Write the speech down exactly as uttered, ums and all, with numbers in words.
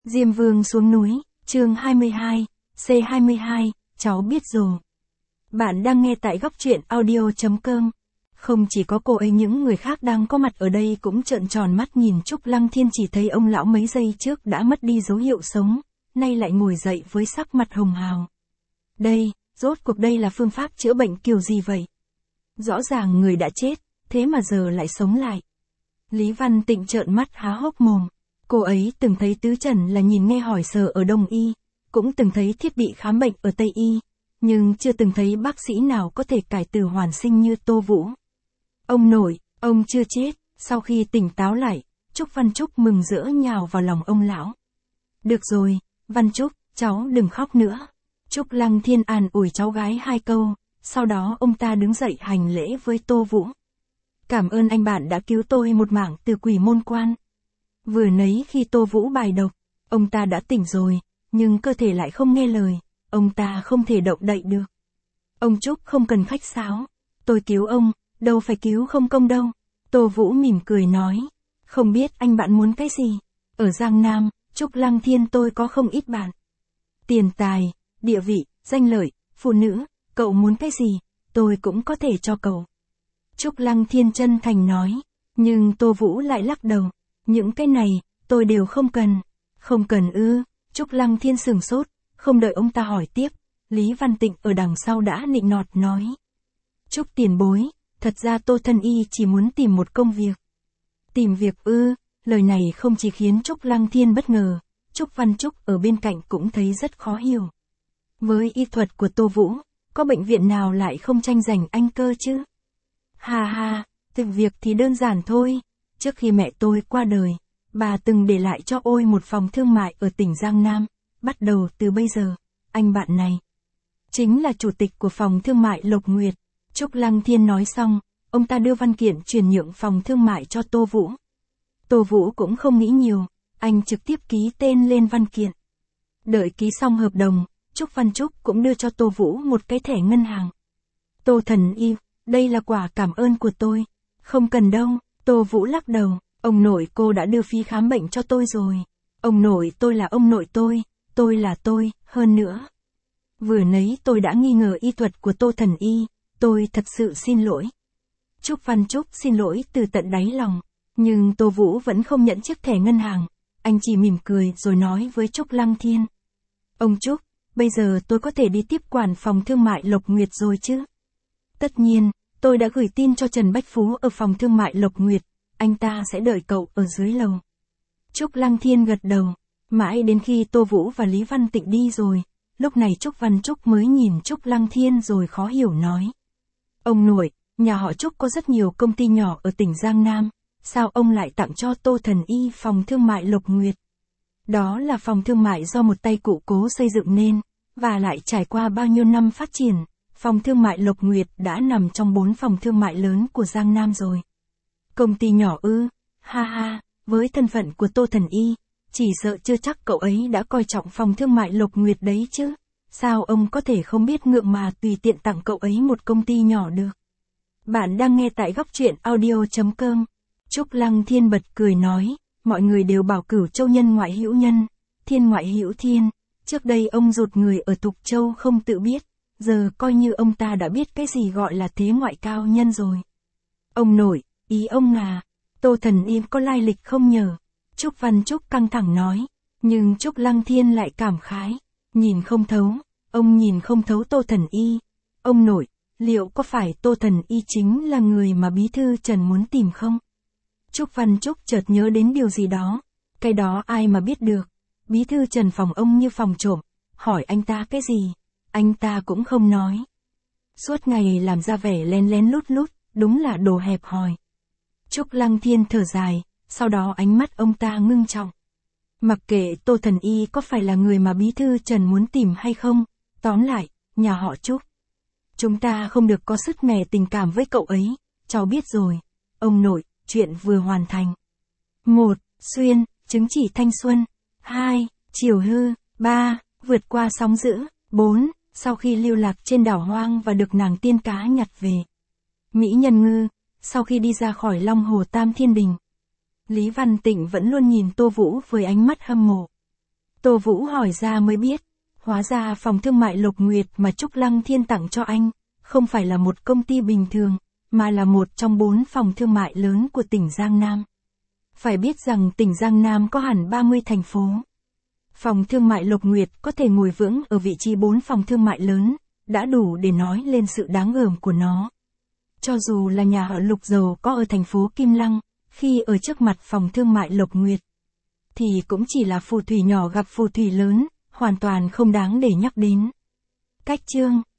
Diêm Vương xuống núi, chương hai mươi hai, C hai mươi hai, cháu biết rồi. Bạn đang nghe tại góc truyện audio chấm com. Không chỉ có cô ấy, những người khác đang có mặt ở đây cũng trợn tròn mắt nhìn Trúc Lăng Thiên, chỉ thấy ông lão mấy giây trước đã mất đi dấu hiệu sống, nay lại ngồi dậy với sắc mặt hồng hào. Đây, rốt cuộc đây là phương pháp chữa bệnh kiểu gì vậy? Rõ ràng người đã chết, thế mà giờ lại sống lại. Lý Văn Tịnh trợn mắt há hốc mồm. Cô ấy từng thấy tứ trần là nhìn nghe hỏi sờ ở Đông Y, cũng từng thấy thiết bị khám bệnh ở Tây Y, nhưng chưa từng thấy bác sĩ nào có thể cải tử hoàn sinh như Tô Vũ. Ông nội, ông chưa chết. Sau khi tỉnh táo lại, Trúc Văn Trúc mừng rỡ nhào vào lòng ông lão. Được rồi, Văn Trúc, cháu đừng khóc nữa. Trúc Lăng Thiên an ủi cháu gái hai câu, sau đó ông ta đứng dậy hành lễ với Tô Vũ. Cảm ơn anh bạn đã cứu tôi một mạng từ quỷ môn quan. Vừa nấy khi Tô Vũ bài độc, ông ta đã tỉnh rồi, nhưng cơ thể lại không nghe lời, ông ta không thể động đậy được. Ông Trúc không cần khách sáo, tôi cứu ông, đâu phải cứu không công đâu. Tô Vũ mỉm cười nói, không biết anh bạn muốn cái gì. Ở Giang Nam, Trúc Lăng Thiên tôi có không ít bạn. Tiền tài, địa vị, danh lợi, phụ nữ, cậu muốn cái gì, tôi cũng có thể cho cậu. Trúc Lăng Thiên chân thành nói, nhưng Tô Vũ lại lắc đầu. Những cái này, tôi đều không cần. Không cần ư? Trúc Lăng Thiên sửng sốt, không đợi ông ta hỏi tiếp, Lý Văn Tịnh ở đằng sau đã nịnh nọt nói. Trúc tiền bối, thật ra Tô Thân Y chỉ muốn tìm một công việc. Tìm việc ư? Lời này không chỉ khiến Trúc Lăng Thiên bất ngờ, Trúc Văn Trúc ở bên cạnh cũng thấy rất khó hiểu. Với y thuật của Tô Vũ, có bệnh viện nào lại không tranh giành anh cơ chứ? Ha ha, tìm việc thì đơn giản thôi. Trước khi mẹ tôi qua đời, bà từng để lại cho tôi một phòng thương mại ở tỉnh Giang Nam. Bắt đầu từ bây giờ, anh bạn này chính là chủ tịch của phòng thương mại Lộc Nguyệt. Trúc Lăng Thiên nói xong, ông ta đưa văn kiện chuyển nhượng phòng thương mại cho Tô Vũ. Tô Vũ cũng không nghĩ nhiều, anh trực tiếp ký tên lên văn kiện. Đợi ký xong hợp đồng, Trúc Văn Trúc cũng đưa cho Tô Vũ một cái thẻ ngân hàng. Tô Thần Y, đây là quà cảm ơn của tôi. Không cần đâu. Tô Vũ lắc đầu, ông nội cô đã đưa phí khám bệnh cho tôi rồi. Ông nội tôi là ông nội tôi, tôi là tôi, hơn nữa. Vừa nấy tôi đã nghi ngờ y thuật của Tô Thần Y, tôi thật sự xin lỗi. Trúc Văn Trúc xin lỗi từ tận đáy lòng, nhưng Tô Vũ vẫn không nhận chiếc thẻ ngân hàng, anh chỉ mỉm cười rồi nói với Trúc Lăng Thiên. Ông Trúc, bây giờ tôi có thể đi tiếp quản phòng thương mại Lộc Nguyệt rồi chứ? Tất nhiên. Tôi đã gửi tin cho Trần Bách Phú ở phòng thương mại Lộc Nguyệt, anh ta sẽ đợi cậu ở dưới lầu. Trúc Lăng Thiên gật đầu, mãi đến khi Tô Vũ và Lý Văn Tịnh đi rồi, lúc này Trúc Văn Trúc mới nhìn Trúc Lăng Thiên rồi khó hiểu nói. Ông nội, nhà họ Trúc có rất nhiều công ty nhỏ ở tỉnh Giang Nam, sao ông lại tặng cho Tô Thần Y phòng thương mại Lộc Nguyệt? Đó là phòng thương mại do một tay cụ cố xây dựng nên, và lại trải qua bao nhiêu năm phát triển. Phòng thương mại Lộc Nguyệt đã nằm trong bốn phòng thương mại lớn của Giang Nam rồi. Công ty nhỏ ư? Ha ha, với thân phận của Tô Thần Y, chỉ sợ chưa chắc cậu ấy đã coi trọng phòng thương mại Lộc Nguyệt đấy chứ. Sao ông có thể không biết ngượng mà tùy tiện tặng cậu ấy một công ty nhỏ được? Bạn đang nghe tại góc truyện audio chấm com. Trúc Lăng Thiên bật cười nói, mọi người đều bảo Cửu Châu nhân ngoại hữu nhân, thiên ngoại hữu thiên. Trước đây ông rụt người ở Tục Châu không tự biết. Giờ coi như ông ta đã biết cái gì gọi là thế ngoại cao nhân rồi. Ông nội, ý ông là, Tô Thần Y có lai lịch không nhờ? Trúc Văn Trúc căng thẳng nói, nhưng Trúc Lăng Thiên lại cảm khái, nhìn không thấu, ông nhìn không thấu Tô Thần Y. Ông nội, liệu có phải Tô Thần Y chính là người mà Bí thư Trần muốn tìm không? Trúc Văn Trúc chợt nhớ đến điều gì đó, cái đó ai mà biết được, Bí thư Trần phòng ông như phòng trộm, hỏi anh ta cái gì? Anh ta cũng không nói. Suốt ngày làm ra vẻ lén lén lút lút, đúng là đồ hẹp hòi. Trúc Lăng Thiên thở dài, sau đó ánh mắt ông ta ngưng trọng. Mặc kệ Tô Thần Y có phải là người mà Bí thư Trần muốn tìm hay không, tóm lại, nhà họ Trúc. Chúng ta không được có sứt mẻ tình cảm với cậu ấy, cháu biết rồi. Ông nội, chuyện vừa hoàn thành. một. Xuyên, chứng chỉ thanh xuân. hai. Chiều hư. ba. Vượt qua sóng dữ. bốn. Sau khi lưu lạc trên đảo hoang và được nàng tiên cá nhặt về. Mỹ Nhân Ngư, sau khi đi ra khỏi Long Hồ Tam Thiên Đình. Lý Văn Tịnh vẫn luôn nhìn Tô Vũ với ánh mắt hâm mộ. Tô Vũ hỏi ra mới biết, hóa ra phòng thương mại Lộc Nguyệt mà Trúc Lăng Thiên tặng cho anh, không phải là một công ty bình thường, mà là một trong bốn phòng thương mại lớn của tỉnh Giang Nam. Phải biết rằng tỉnh Giang Nam có hẳn ba mươi thành phố. Phòng thương mại Lộc Nguyệt có thể ngồi vững ở vị trí bốn phòng thương mại lớn, đã đủ để nói lên sự đáng gờm của nó. Cho dù là nhà họ Lục giàu có ở thành phố Kim Lăng, khi ở trước mặt phòng thương mại Lộc Nguyệt, thì cũng chỉ là phù thủy nhỏ gặp phù thủy lớn, hoàn toàn không đáng để nhắc đến. Cách chương